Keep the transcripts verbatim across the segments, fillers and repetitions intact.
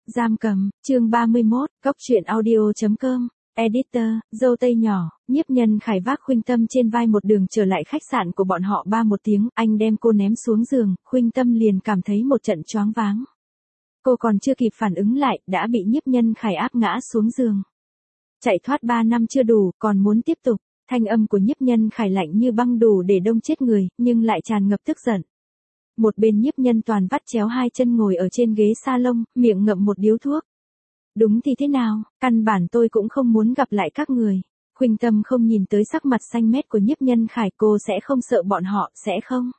Giam cầm, chương ba mươi mốt, cốc truyện audio chấm com, editor, dâu tây nhỏ, Nhiếp Nhân Khải vác Khuynh Tâm trên vai một đường trở lại khách sạn của bọn họ ba một tiếng, anh đem cô ném xuống giường, Khuynh Tâm liền cảm thấy một trận choáng váng. Cô còn chưa kịp phản ứng lại, đã bị Nhiếp Nhân Khải áp ngã xuống giường. Chạy thoát ba năm chưa đủ, còn muốn tiếp tục, thanh âm của Nhiếp Nhân Khải lạnh như băng đủ để đông chết người, nhưng lại tràn ngập tức giận. Một bên Nhiếp Nhân Toàn vắt chéo hai chân ngồi ở trên ghế salon, miệng ngậm một điếu thuốc. Đúng thì thế nào, căn bản tôi cũng không muốn gặp lại các người. Khuynh Tâm không nhìn tới sắc mặt xanh mét của Nhiếp Nhân Khải, cô sẽ không sợ bọn họ, sẽ không?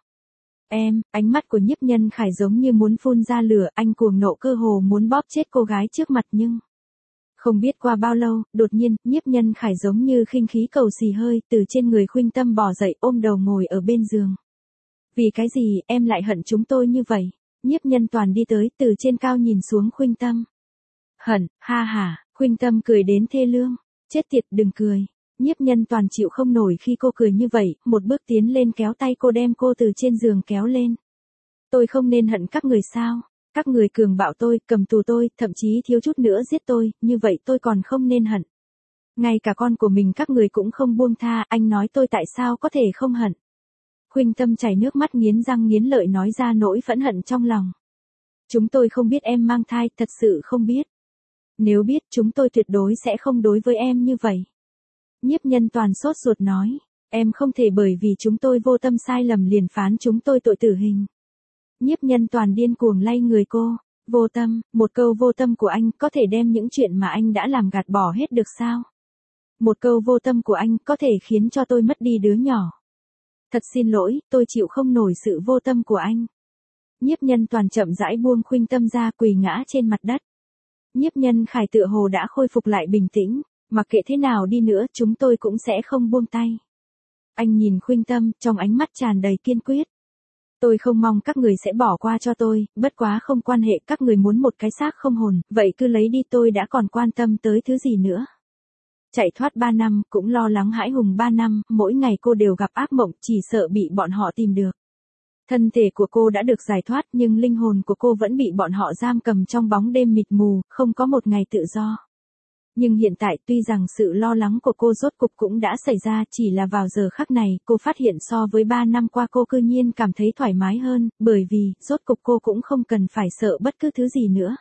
Em, ánh mắt của Nhiếp Nhân Khải giống như muốn phun ra lửa, anh cuồng nộ cơ hồ muốn bóp chết cô gái trước mặt nhưng... Không biết qua bao lâu, đột nhiên, Nhiếp Nhân Khải giống như khinh khí cầu xì hơi, từ trên người Khuynh Tâm bò dậy ôm đầu ngồi ở bên giường. Vì cái gì, em lại hận chúng tôi như vậy? Nhiếp Nhân Toàn đi tới, từ trên cao nhìn xuống Khuynh Tâm. Hận, ha ha, Khuynh Tâm cười đến thê lương. Chết tiệt, đừng cười. Nhiếp Nhân Toàn chịu không nổi khi cô cười như vậy, một bước tiến lên kéo tay cô đem cô từ trên giường kéo lên. Tôi không nên hận các người sao? Các người cường bạo tôi, cầm tù tôi, thậm chí thiếu chút nữa giết tôi, như vậy tôi còn không nên hận. Ngay cả con của mình các người cũng không buông tha, anh nói tôi tại sao có thể không hận. Khuynh Tâm chảy nước mắt nghiến răng nghiến lợi nói ra nỗi phẫn hận trong lòng. Chúng tôi không biết em mang thai, thật sự không biết. Nếu biết chúng tôi tuyệt đối sẽ không đối với em như vậy. Nhiếp Nhân Toàn sốt ruột nói, em không thể bởi vì chúng tôi vô tâm sai lầm liền phán chúng tôi tội tử hình. Nhiếp Nhân Toàn điên cuồng lay người cô, vô tâm, một câu vô tâm của anh có thể đem những chuyện mà anh đã làm gạt bỏ hết được sao? Một câu vô tâm của anh có thể khiến cho tôi mất đi đứa nhỏ. Thật xin lỗi, tôi chịu không nổi sự vô tâm của anh. Nhiếp Nhân Toàn chậm rãi buông Khuynh Tâm ra, quỳ ngã trên mặt đất. Nhiếp Nhân Khải tựa hồ đã khôi phục lại bình tĩnh, mặc kệ thế nào đi nữa chúng tôi cũng sẽ không buông tay. Anh nhìn Khuynh Tâm, trong ánh mắt tràn đầy kiên quyết. Tôi không mong các người sẽ bỏ qua cho tôi, bất quá không quan hệ, các người muốn một cái xác không hồn, vậy cứ lấy đi, tôi đã còn quan tâm tới thứ gì nữa. Chạy thoát ba năm, cũng lo lắng hãi hùng ba năm, mỗi ngày cô đều gặp ác mộng, chỉ sợ bị bọn họ tìm được. Thân thể của cô đã được giải thoát nhưng linh hồn của cô vẫn bị bọn họ giam cầm trong bóng đêm mịt mù, không có một ngày tự do. Nhưng hiện tại tuy rằng sự lo lắng của cô rốt cục cũng đã xảy ra, chỉ là vào giờ khắc này cô phát hiện so với ba năm qua cô cư nhiên cảm thấy thoải mái hơn, bởi vì rốt cục cô cũng không cần phải sợ bất cứ thứ gì nữa.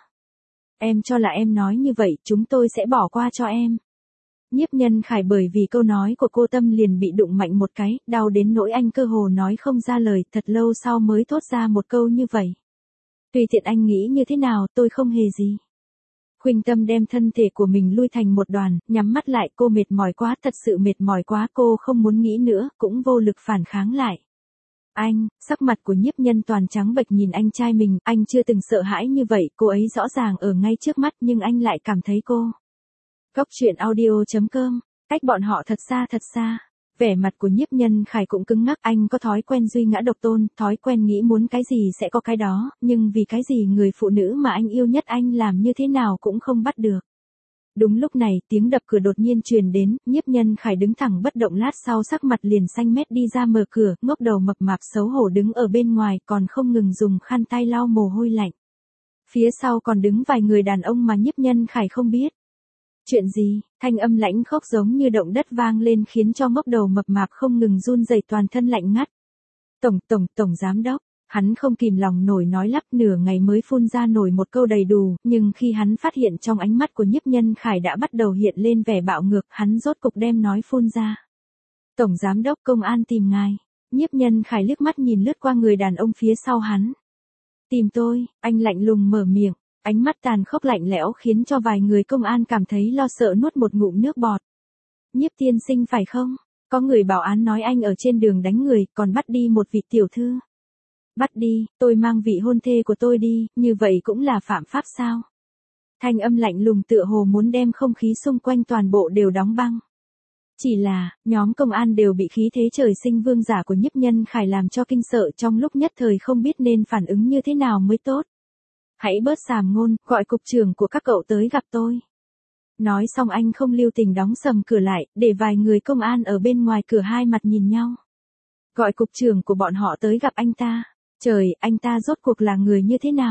Em cho là em nói như vậy chúng tôi sẽ bỏ qua cho em. Nhiếp Nhân Khải bởi vì câu nói của cô tâm liền bị đụng mạnh một cái, đau đến nỗi anh cơ hồ nói không ra lời, thật lâu sau mới thốt ra một câu như vậy. Tùy tiện anh nghĩ như thế nào, tôi không hề gì. Khuynh Tâm đem thân thể của mình lui thành một đoàn, nhắm mắt lại, cô mệt mỏi quá, thật sự mệt mỏi quá, cô không muốn nghĩ nữa, cũng vô lực phản kháng lại. Anh, sắc mặt của Nhiếp Nhân Toàn trắng bệch nhìn anh trai mình, anh chưa từng sợ hãi như vậy, cô ấy rõ ràng ở ngay trước mắt nhưng anh lại cảm thấy cô. Cốc truyện audio chấm com, cách bọn họ thật xa thật xa. Vẻ mặt của Nhiếp Nhân Khải cũng cứng ngắc, anh có thói quen duy ngã độc tôn, thói quen nghĩ muốn cái gì sẽ có cái đó, nhưng vì cái gì người phụ nữ mà anh yêu nhất anh làm như thế nào cũng không bắt được. Đúng lúc này, tiếng đập cửa đột nhiên truyền đến, Nhiếp Nhân Khải đứng thẳng bất động, lát sau sắc mặt liền xanh mét đi ra mở cửa, ngốc đầu mập mạp xấu hổ đứng ở bên ngoài, còn không ngừng dùng khăn tay lau mồ hôi lạnh. Phía sau còn đứng vài người đàn ông mà Nhiếp Nhân Khải không biết. Chuyện gì? Thanh âm lãnh khốc giống như động đất vang lên khiến cho ngốc đầu mập mạp không ngừng run rẩy, toàn thân lạnh ngắt. Tổng, tổng, tổng giám đốc, hắn không kìm lòng nổi nói lắp, nửa ngày mới phun ra nổi một câu đầy đủ, nhưng khi hắn phát hiện trong ánh mắt của Nhiếp Nhân Khải đã bắt đầu hiện lên vẻ bạo ngược, hắn rốt cục đem nói phun ra. Tổng giám đốc, công an tìm ngài. Nhiếp Nhân Khải liếc mắt nhìn lướt qua người đàn ông phía sau hắn. Tìm tôi, anh lạnh lùng mở miệng. Ánh mắt tàn khốc lạnh lẽo khiến cho vài người công an cảm thấy lo sợ nuốt một ngụm nước bọt. Nhiếp tiên sinh phải không? Có người bảo án nói anh ở trên đường đánh người, còn bắt đi một vị tiểu thư. Bắt đi, tôi mang vị hôn thê của tôi đi, như vậy cũng là phạm pháp sao? Thanh âm lạnh lùng tựa hồ muốn đem không khí xung quanh toàn bộ đều đóng băng. Chỉ là, nhóm công an đều bị khí thế trời sinh vương giả của Nhiếp Nhân Khải làm cho kinh sợ, trong lúc nhất thời không biết nên phản ứng như thế nào mới tốt. Hãy bớt sàm ngôn, gọi cục trưởng của các cậu tới gặp tôi. Nói xong anh không lưu tình đóng sầm cửa lại, để vài người công an ở bên ngoài cửa hai mặt nhìn nhau. Gọi cục trưởng của bọn họ tới gặp anh ta. Trời, anh ta rốt cuộc là người như thế nào?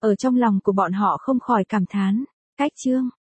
Ở trong lòng của bọn họ không khỏi cảm thán. Cách chương